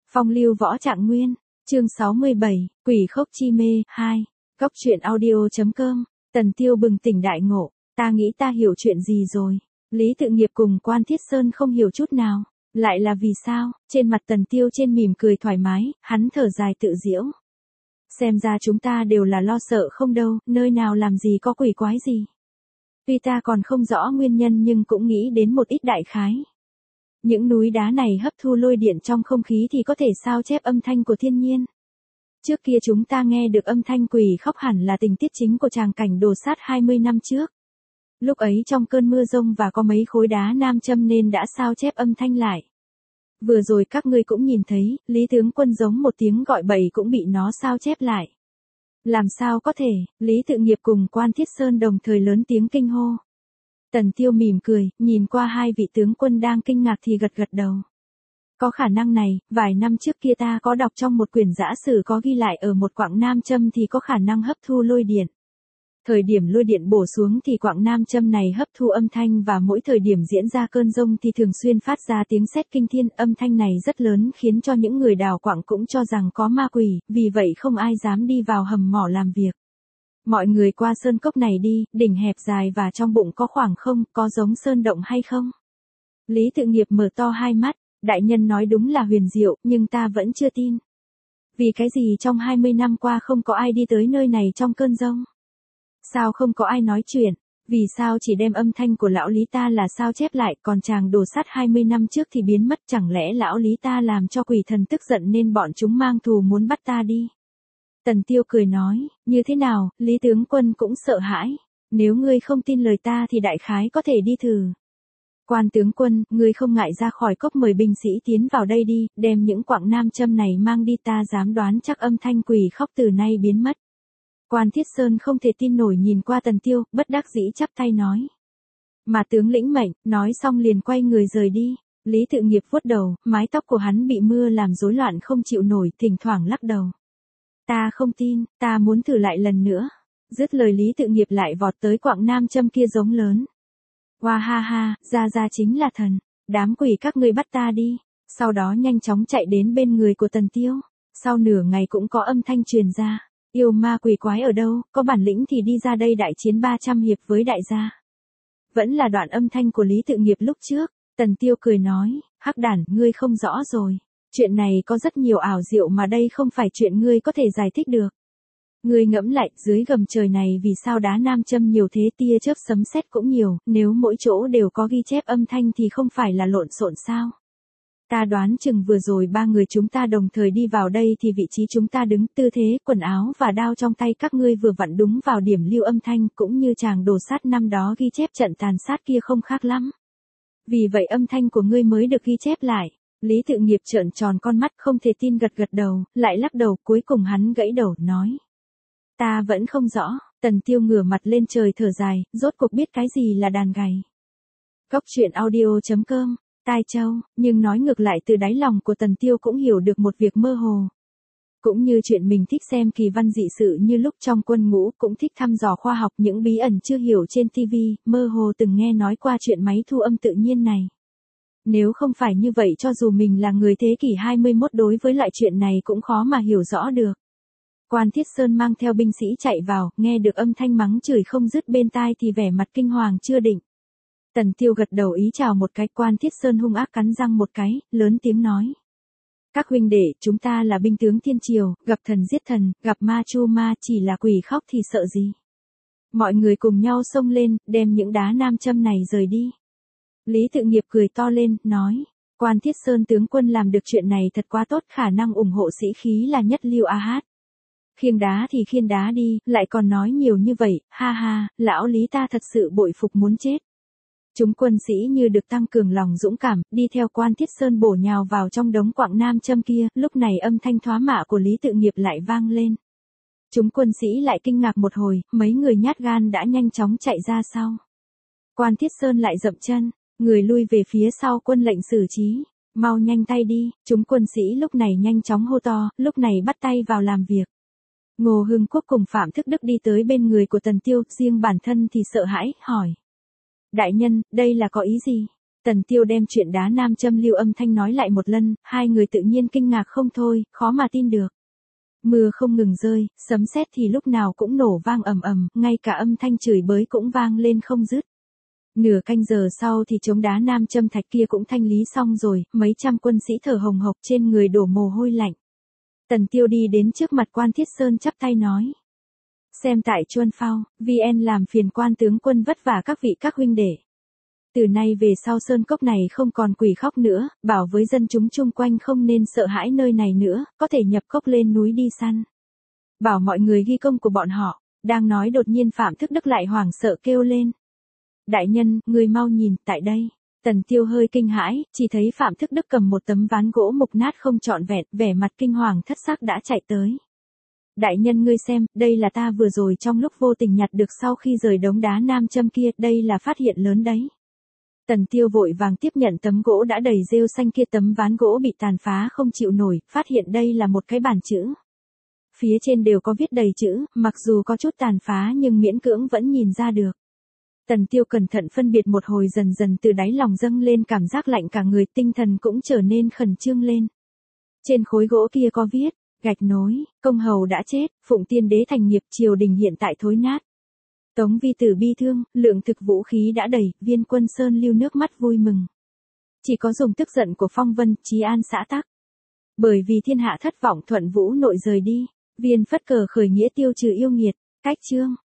Phong lưu võ trạng nguyên, chương 67, quỷ khốc chi mê, 2, góc truyện audio.com, Tần Tiêu bừng tỉnh đại ngộ, ta nghĩ ta hiểu chuyện gì rồi. Lý Tự Nghiệp cùng Quan Thiết Sơn không hiểu chút nào, lại là vì sao? Trên mặt Tần Tiêu trên mỉm cười thoải mái, hắn thở dài tự giễu. Xem ra chúng ta đều là lo sợ không đâu, nơi nào làm gì có quỷ quái gì. Tuy ta còn không rõ nguyên nhân nhưng cũng nghĩ đến một ít đại khái. Những núi đá này hấp thu lôi điện trong không khí thì có thể sao chép âm thanh của thiên nhiên. Trước kia chúng ta nghe được âm thanh quỷ khóc hẳn là tình tiết chính của tràng cảnh đồ sát 20 năm trước. Lúc ấy trong cơn mưa rông và có mấy khối đá nam châm nên đã sao chép âm thanh lại. Vừa rồi các ngươi cũng nhìn thấy, Lý tướng quân giống một tiếng gọi bậy cũng bị nó sao chép lại. Làm sao có thể? Lý Tự Nghiệp cùng Quan Thiết Sơn đồng thời lớn tiếng kinh hô. Tần Tiêu mỉm cười, nhìn qua hai vị tướng quân đang kinh ngạc thì gật gật đầu. Có khả năng này, vài năm trước kia ta có đọc trong một quyển giã sử có ghi lại ở một quặng nam châm thì có khả năng hấp thu lôi điện. Thời điểm lôi điện bổ xuống thì quặng nam châm này hấp thu âm thanh và mỗi thời điểm diễn ra cơn rông thì thường xuyên phát ra tiếng sét kinh thiên. Âm thanh này rất lớn khiến cho những người đào quặng cũng cho rằng có ma quỷ, vì vậy không ai dám đi vào hầm mỏ làm việc. Mọi người qua sơn cốc này đi, đỉnh hẹp dài và trong bụng có khoảng không, có giống sơn động hay không? Lý Tự Nghiệp mở to hai mắt, đại nhân nói đúng là huyền diệu, nhưng ta vẫn chưa tin. Vì cái gì trong 20 năm qua không có ai đi tới nơi này trong cơn rông? Sao không có ai nói chuyện? Vì sao chỉ đem âm thanh của lão Lý ta là sao chép lại, còn chàng đồ sát 20 năm trước thì biến mất, chẳng lẽ lão Lý ta làm cho quỷ thần tức giận nên bọn chúng mang thù muốn bắt ta đi? Tần Tiêu cười nói, như thế nào, Lý tướng quân cũng sợ hãi. Nếu ngươi không tin lời ta thì đại khái có thể đi thử. Quan tướng quân, ngươi không ngại ra khỏi cốc mời binh sĩ tiến vào đây đi, đem những quặng nam châm này mang đi, ta dám đoán chắc âm thanh quỷ khóc từ nay biến mất. Quan Thiết Sơn không thể tin nổi nhìn qua Tần Tiêu, bất đắc dĩ chắp tay nói. Mà tướng lĩnh mệnh, nói xong liền quay người rời đi. Lý Tự Nghiệp vuốt đầu, mái tóc của hắn bị mưa làm rối loạn không chịu nổi, thỉnh thoảng lắc đầu. Ta không tin, ta muốn thử lại lần nữa. Dứt lời Lý Tự Nghiệp lại vọt tới quặng nam châm kia giống lớn. Hoa ha ha, ra chính là thần. Đám quỷ các ngươi bắt ta đi. Sau đó nhanh chóng chạy đến bên người của Tần Tiêu. Sau nửa ngày cũng có âm thanh truyền ra. Yêu ma quỷ quái ở đâu, có bản lĩnh thì đi ra đây đại chiến 300 hiệp với đại gia. Vẫn là đoạn âm thanh của Lý Tự Nghiệp lúc trước. Tần Tiêu cười nói, hắc đản, ngươi không rõ rồi. Chuyện này có rất nhiều ảo diệu mà đây không phải chuyện ngươi có thể giải thích được. Ngươi ngẫm lại, dưới gầm trời này vì sao đá nam châm nhiều thế, tia chớp sấm sét cũng nhiều, nếu mỗi chỗ đều có ghi chép âm thanh thì không phải là lộn xộn sao? Ta đoán chừng vừa rồi ba người chúng ta đồng thời đi vào đây thì vị trí chúng ta đứng, tư thế, quần áo và đao trong tay các ngươi vừa vặn đúng vào điểm lưu âm thanh, cũng như chàng đồ sát năm đó ghi chép trận tàn sát kia không khác lắm. Vì vậy âm thanh của ngươi mới được ghi chép lại. Lý Tự Nghiệp trợn tròn con mắt không thể tin gật gật đầu, lại lắc đầu, cuối cùng hắn gãy đầu, nói. Ta vẫn không rõ. Tần Tiêu ngửa mặt lên trời thở dài, rốt cuộc biết cái gì là đàn gảy. Góc truyện audio.com, Tai Châu, nhưng nói ngược lại từ đáy lòng của Tần Tiêu cũng hiểu được một việc mơ hồ. Cũng như chuyện mình thích xem kỳ văn dị sự như lúc trong quân ngũ, cũng thích thăm dò khoa học những bí ẩn chưa hiểu trên TV, mơ hồ từng nghe nói qua chuyện máy thu âm tự nhiên này. Nếu không phải như vậy cho dù mình là người thế kỷ 21 đối với loại chuyện này cũng khó mà hiểu rõ được. Quan Thiết Sơn mang theo binh sĩ chạy vào, nghe được âm thanh mắng chửi không dứt bên tai thì vẻ mặt kinh hoàng chưa định. Tần Tiêu gật đầu ý chào một cái, Quan Thiết Sơn hung ác cắn răng một cái, lớn tiếng nói. Các huynh đệ, chúng ta là binh tướng thiên triều, gặp thần giết thần, gặp ma chu ma, chỉ là quỷ khóc thì sợ gì. Mọi người cùng nhau xông lên, đem những đá nam châm này rời đi. Lý Tự Nghiệp cười to lên, nói. Quan Thiết Sơn tướng quân làm được chuyện này thật quá tốt, khả năng ủng hộ sĩ khí là nhất lưu a hát. Khiêng đá thì khiêng đá đi, lại còn nói nhiều như vậy, ha ha, lão Lý ta thật sự bội phục muốn chết. Chúng quân sĩ như được tăng cường lòng dũng cảm, đi theo Quan Thiết Sơn bổ nhào vào trong đống quặng nam châm kia, lúc này âm thanh thoá mạ của Lý Tự Nghiệp lại vang lên. Chúng quân sĩ lại kinh ngạc một hồi, mấy người nhát gan đã nhanh chóng chạy ra sau. Quan Thiết Sơn lại dậm chân, người lui về phía sau, quân lệnh xử trí, mau nhanh tay đi, chúng quân sĩ lúc này nhanh chóng hô to, lúc này bắt tay vào làm việc. Ngô Hưng Quốc cùng Phạm Thức Đức đi tới bên người của Tần Tiêu, riêng bản thân thì sợ hãi, hỏi. Đại nhân, đây là có ý gì? Tần Tiêu đem chuyện đá nam châm Lưu Âm Thanh nói lại một lần, hai người tự nhiên kinh ngạc không thôi, khó mà tin được. Mưa không ngừng rơi, sấm sét thì lúc nào cũng nổ vang ầm ầm, ngay cả âm thanh chửi bới cũng vang lên không dứt. Nửa canh giờ sau thì chống đá nam châm thạch kia cũng thanh lý xong rồi, mấy trăm quân sĩ thở hồng hộc trên người đổ mồ hôi lạnh. Tần Tiêu đi đến trước mặt Quan Thiết Sơn chắp tay nói. Xem tại Chuân Phao, VN làm phiền Quan tướng quân vất vả các vị các huynh đệ. Từ nay về sau sơn cốc này không còn quỷ khóc nữa, bảo với dân chúng chung quanh không nên sợ hãi nơi này nữa, có thể nhập cốc lên núi đi săn. Bảo mọi người ghi công của bọn họ, đang nói đột nhiên Phạm Thức Đức lại hoảng sợ kêu lên. Đại nhân, người mau nhìn, tại đây. Tần Tiêu hơi kinh hãi, chỉ thấy Phạm Thức Đức cầm một tấm ván gỗ mục nát không trọn vẹn, vẻ mặt kinh hoàng thất sắc đã chạy tới. Đại nhân ngươi xem, đây là ta vừa rồi trong lúc vô tình nhặt được sau khi rời đống đá nam châm kia, đây là phát hiện lớn đấy. Tần Tiêu vội vàng tiếp nhận tấm gỗ đã đầy rêu xanh kia, tấm ván gỗ bị tàn phá không chịu nổi, phát hiện đây là một cái bàn chữ. Phía trên đều có viết đầy chữ, mặc dù có chút tàn phá nhưng miễn cưỡng vẫn nhìn ra được. Tần Tiêu cẩn thận phân biệt một hồi, dần dần từ đáy lòng dâng lên cảm giác lạnh cả người, tinh thần cũng trở nên khẩn trương lên. Trên khối gỗ kia có viết, gạch nối, công hầu đã chết, phụng tiên đế thành nghiệp, triều đình hiện tại thối nát. Tống vi tử bi thương, lượng thực vũ khí đã đầy, Viên Quân Sơn lưu nước mắt vui mừng. Chỉ có dùng tức giận của phong vân, Chí An xã tắc. Bởi vì thiên hạ thất vọng, Thuận Vũ nội rời đi, Viên Phất Cờ khởi nghĩa tiêu trừ yêu nghiệt, cách chương.